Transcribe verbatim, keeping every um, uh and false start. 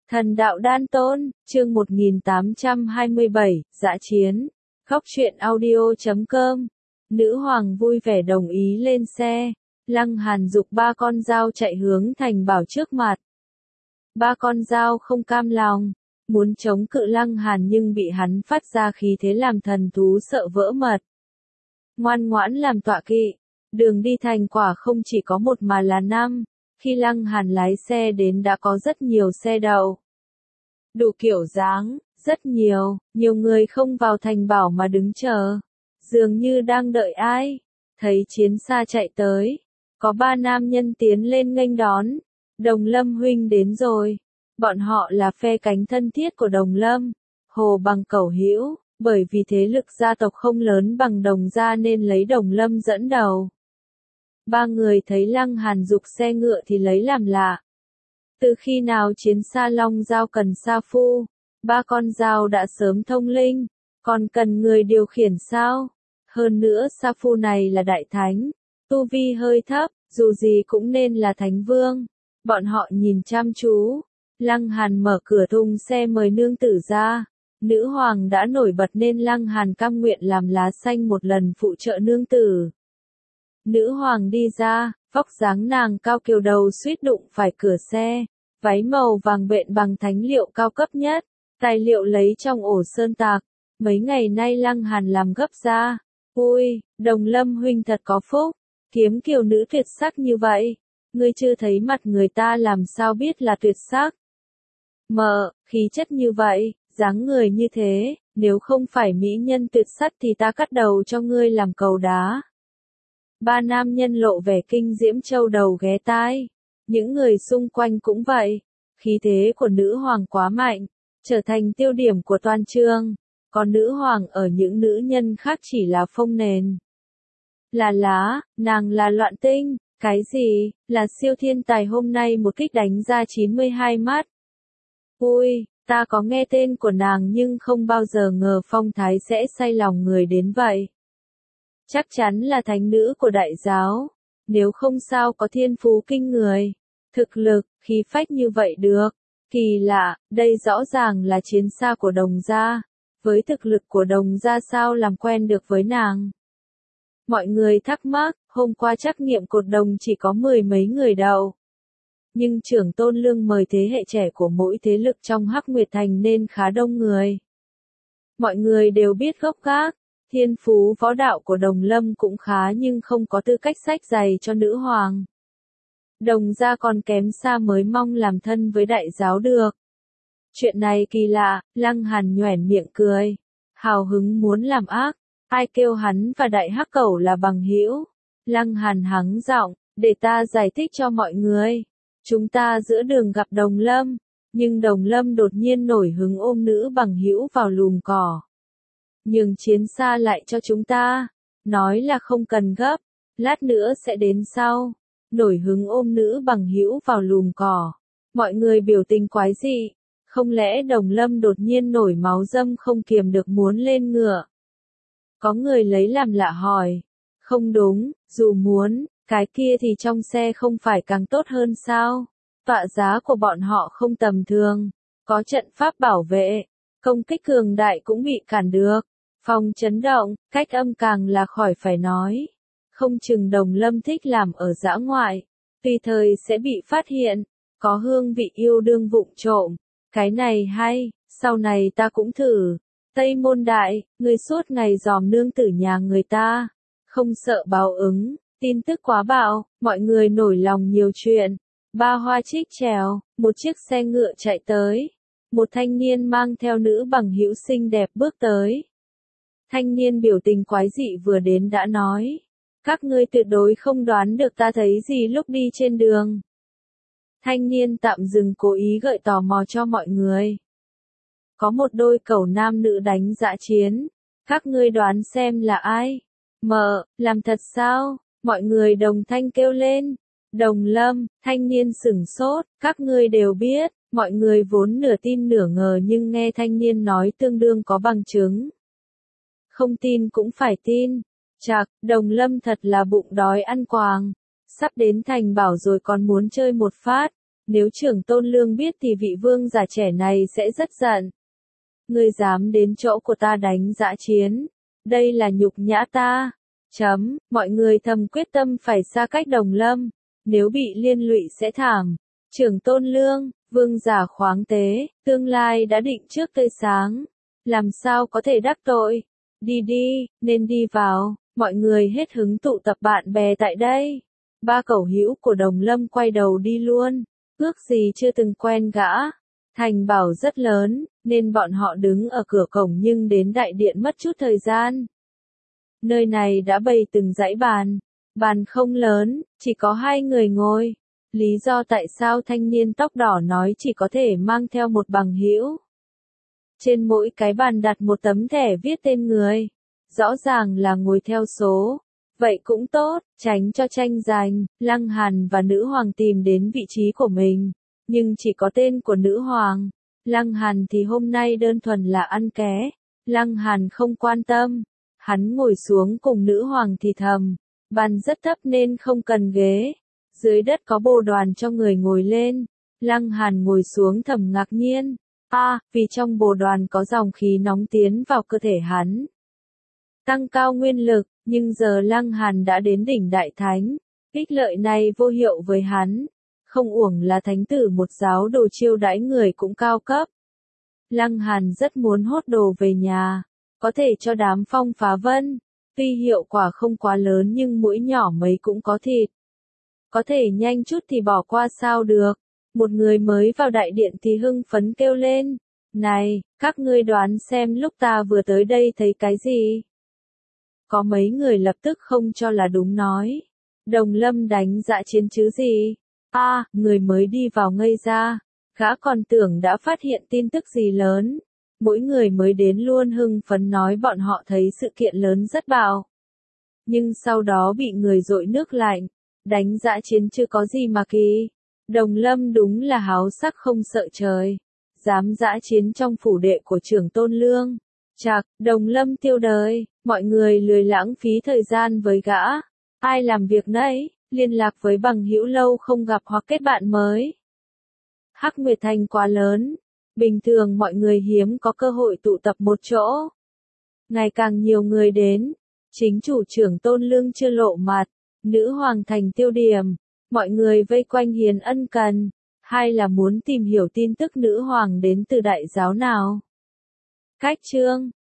Thần đạo đan tôn, chương một nghìn tám trăm hai mươi bảy, dã chiến. Góc truyện audio chấm com. Nữ hoàng vui vẻ đồng ý lên xe. Lăng Hàn giục ba con dao chạy hướng Thành Bảo trước mặt. Ba con dao không cam lòng, muốn chống cự Lăng Hàn nhưng bị hắn phát ra khí thế làm thần thú sợ vỡ mật. Ngoan ngoãn làm tọa kỵ, đường đi thành quả không chỉ có một mà là năm. Khi Lăng Hàn lái xe đến đã có rất nhiều xe đậu. Đủ kiểu dáng, rất nhiều, nhiều người không vào Thành Bảo mà đứng chờ. Dường như đang đợi ai. Thấy chiến xa chạy tới. Có ba nam nhân tiến lên nghênh đón. Đồng Lâm huynh đến rồi. Bọn họ là phe cánh thân thiết của Đồng Lâm. Hồ Bằng Cẩu Hữu, bởi vì thế lực gia tộc không lớn bằng Đồng gia nên lấy Đồng Lâm dẫn đầu. Ba người thấy Lăng Hàn giục xe ngựa thì lấy làm lạ. Từ khi nào chiến xa long dao cần sa phu, ba con dao đã sớm thông linh, còn cần người điều khiển sao? Hơn nữa sa phu này là đại thánh, tu vi hơi thấp, dù gì cũng nên là thánh vương. Bọn họ nhìn chăm chú, Lăng Hàn mở cửa thùng xe mời nương tử ra. Nữ hoàng đã nổi bật nên Lăng Hàn cam nguyện làm lá xanh một lần phụ trợ nương tử. Nữ hoàng đi ra, vóc dáng nàng cao kiều đầu suýt đụng phải cửa xe, váy màu vàng bện bằng thánh liệu cao cấp nhất, tài liệu lấy trong ổ sơn tạc, mấy ngày nay Lăng Hàn làm gấp ra. Ui, Đồng Lâm huynh thật có phúc, kiếm kiều nữ tuyệt sắc như vậy, ngươi chưa thấy mặt người ta làm sao biết là tuyệt sắc. Mờ, khí chất như vậy, dáng người như thế, nếu không phải mỹ nhân tuyệt sắc thì ta cắt đầu cho ngươi làm cầu đá. Ba nam nhân lộ vẻ kinh diễm châu đầu ghé tai. Những người xung quanh cũng vậy. Khí thế của nữ hoàng quá mạnh, trở thành tiêu điểm của toàn trường. Còn nữ hoàng ở những nữ nhân khác chỉ là phông nền. Là lá, nàng là loạn tinh, cái gì, là siêu thiên tài hôm nay một kích đánh ra chín mươi hai mắt. Ui, ta có nghe tên của nàng nhưng không bao giờ ngờ phong thái sẽ say lòng người đến vậy. Chắc chắn là thánh nữ của đại giáo, nếu không sao có thiên phú kinh người, thực lực, khí phách như vậy được. Kỳ lạ, đây rõ ràng là chiến xa của Đồng gia, với thực lực của Đồng gia sao làm quen được với nàng. Mọi người thắc mắc, hôm qua trắc nghiệm cột đồng chỉ có mười mấy người đậu. Nhưng trưởng tôn lương mời thế hệ trẻ của mỗi thế lực trong Hắc Nguyệt Thành nên khá đông người. Mọi người đều biết gốc gác. Thiên phú võ đạo của Đồng Lâm cũng khá nhưng không có tư cách sách giày cho nữ hoàng. Đồng gia còn kém xa mới mong làm thân với đại giáo được. Chuyện này kỳ lạ, Lăng Hàn nhoẻn miệng cười. Hào hứng muốn làm ác, ai kêu hắn và đại hắc cẩu là bằng hữu. Lăng Hàn hắng giọng, để ta giải thích cho mọi người. Chúng ta giữa đường gặp Đồng Lâm, nhưng Đồng Lâm đột nhiên nổi hứng ôm nữ bằng hữu vào lùm cỏ. Nhường chiến xa lại cho chúng ta, nói là không cần gấp, lát nữa sẽ đến sau. Nổi hứng ôm nữ bằng hữu vào lùm cỏ. Mọi người biểu tình quái dị, không lẽ Đồng Lâm đột nhiên nổi máu dâm không kiềm được muốn lên ngựa. Có người lấy làm lạ hỏi, không đúng, dù muốn, cái kia thì trong xe không phải càng tốt hơn sao? Tọa giá của bọn họ không tầm thường, có trận pháp bảo vệ, công kích cường đại cũng bị cản được. Phòng chấn động, cách âm càng là khỏi phải nói. Không chừng Đồng Lâm thích làm ở dã ngoại, tùy thời sẽ bị phát hiện, có hương vị yêu đương vụng trộm. Cái này hay, sau này ta cũng thử. Tây Môn Đại, người suốt ngày dòm nương tử nhà người ta, không sợ báo ứng, tin tức quá bạo, mọi người nổi lòng nhiều chuyện. Ba hoa trích trèo, một chiếc xe ngựa chạy tới. Một thanh niên mang theo nữ bằng hữu xinh đẹp bước tới. Thanh niên biểu tình quái dị vừa đến đã nói. Các ngươi tuyệt đối không đoán được ta thấy gì lúc đi trên đường. Thanh niên tạm dừng cố ý gợi tò mò cho mọi người. Có một đôi cẩu nam nữ đánh dã chiến. Các ngươi đoán xem là ai? Mờ, làm thật sao? Mọi người đồng thanh kêu lên. Đồng Lâm, thanh niên sửng sốt, các ngươi đều biết. Mọi người vốn nửa tin nửa ngờ nhưng nghe thanh niên nói tương đương có bằng chứng. Không tin cũng phải tin. Chạc, Đồng Lâm thật là bụng đói ăn quàng. Sắp đến Thành Bảo rồi còn muốn chơi một phát. Nếu trưởng tôn lương biết thì vị vương giả trẻ này sẽ rất giận. Ngươi dám đến chỗ của ta đánh dã chiến. Đây là nhục nhã ta. Chấm, mọi người thầm quyết tâm phải xa cách Đồng Lâm. Nếu bị liên lụy sẽ thảm. Trưởng tôn lương, vương giả khoáng tế, tương lai đã định trước tươi sáng. Làm sao có thể đắc tội? Đi đi, nên đi vào. Mọi người hết hứng tụ tập bạn bè tại đây. Ba cẩu hữu của Đồng Lâm quay đầu đi luôn. Ước gì chưa từng quen gã. Thành bảo rất lớn, nên bọn họ đứng ở cửa cổng nhưng đến đại điện mất chút thời gian. Nơi này đã bày từng dãy bàn. Bàn không lớn, chỉ có hai người ngồi. Lý do tại sao thanh niên tóc đỏ nói chỉ có thể mang theo một bằng hữu. Trên mỗi cái bàn đặt một tấm thẻ viết tên người. Rõ ràng là ngồi theo số. Vậy cũng tốt, tránh cho tranh giành. Lăng Hàn và nữ hoàng tìm đến vị trí của mình. Nhưng chỉ có tên của nữ hoàng. Lăng Hàn thì hôm nay đơn thuần là ăn ké. Lăng Hàn không quan tâm. Hắn ngồi xuống cùng nữ hoàng thì thầm. Bàn rất thấp nên không cần ghế. Dưới đất có bồ đoàn cho người ngồi lên. Lăng Hàn ngồi xuống thầm ngạc nhiên. À, vì trong bồ đoàn có dòng khí nóng tiến vào cơ thể hắn. Tăng cao nguyên lực, nhưng giờ Lăng Hàn đã đến đỉnh đại thánh. Ích lợi này vô hiệu với hắn. Không uổng là thánh tử một giáo đồ chiêu đãi người cũng cao cấp. Lăng Hàn rất muốn hốt đồ về nhà. Có thể cho đám Phong Phá Vân. Tuy hiệu quả không quá lớn nhưng mũi nhỏ mấy cũng có thịt. Có thể nhanh chút thì bỏ qua sao được. Một người mới vào đại điện thì hưng phấn kêu lên. Này, các ngươi đoán xem lúc ta vừa tới đây thấy cái gì? Có mấy người lập tức không cho là đúng nói. Đồng Lâm đánh dã chiến chứ gì? À, người mới đi vào ngây ra. Gã còn tưởng đã phát hiện tin tức gì lớn. Mỗi người mới đến luôn hưng phấn nói bọn họ thấy sự kiện lớn rất bạo. Nhưng sau đó bị người dội nước lạnh. Đánh dã chiến chưa có gì mà kỳ. Đồng Lâm đúng là háo sắc không sợ trời. Dám dã chiến trong phủ đệ của trưởng tôn lương. Chạc, Đồng Lâm tiêu đời. Mọi người lười lãng phí thời gian với gã. Ai làm việc nấy, liên lạc với bằng hữu lâu không gặp hoặc kết bạn mới. Hắc Nguyệt Thành quá lớn. Bình thường mọi người hiếm có cơ hội tụ tập một chỗ. Ngày càng nhiều người đến. Chính chủ trưởng tôn lương chưa lộ mặt. Nữ hoàng thành tiêu điểm. Mọi người vây quanh hiền ân cần. Hay là muốn tìm hiểu tin tức nữ hoàng đến từ đại giáo nào. Cách chương